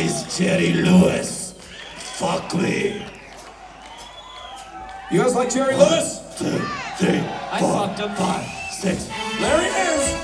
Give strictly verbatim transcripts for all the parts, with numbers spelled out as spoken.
is Jerry Lewis. Fuck me. You guys like Jerry Lewis? Two, three, I four, fucked him. five, six. There he is.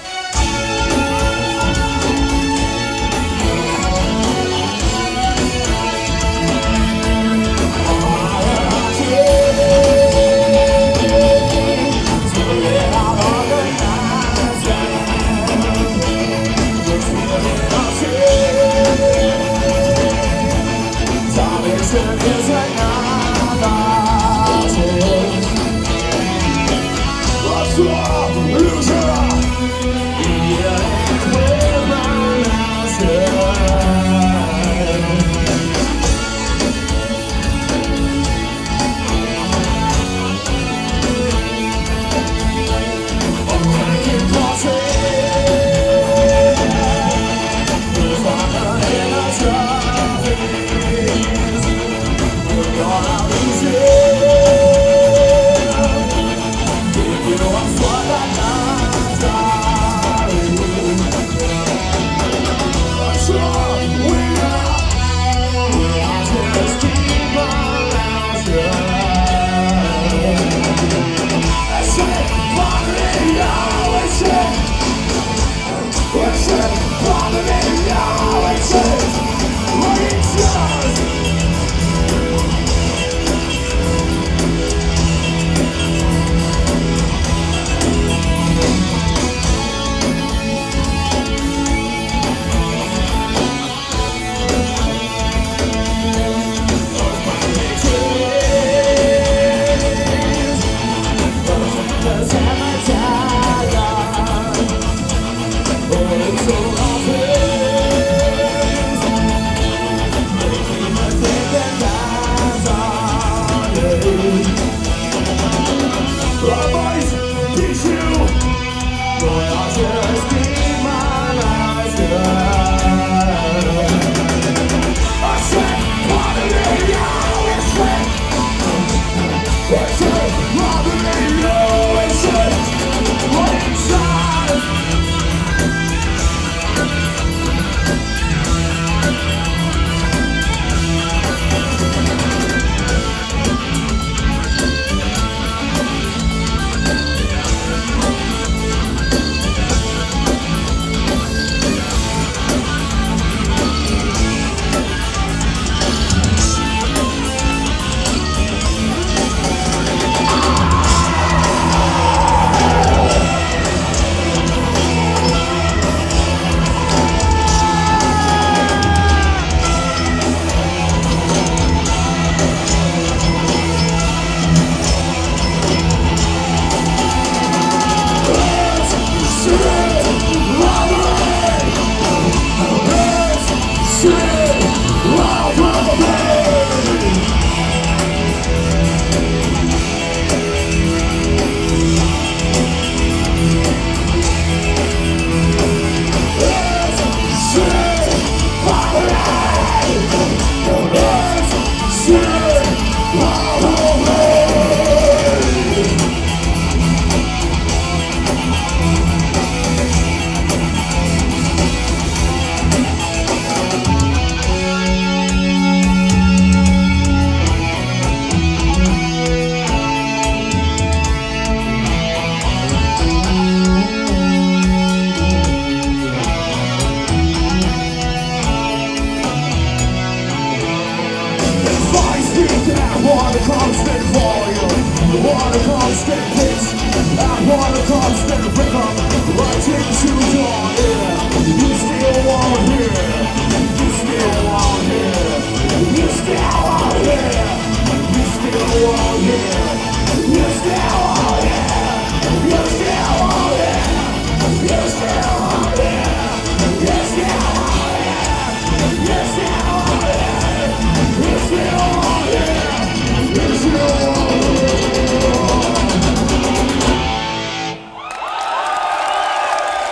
want a constant volume, want a constant pitch, I want a constant rhythm, right into your ear. You still want here, you still want here, you still want here, you still want here, you still want here, you still want here, you still want here, you still want here, you still want here, you still want here.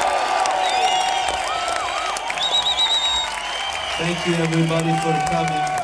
Thank you everybody for coming.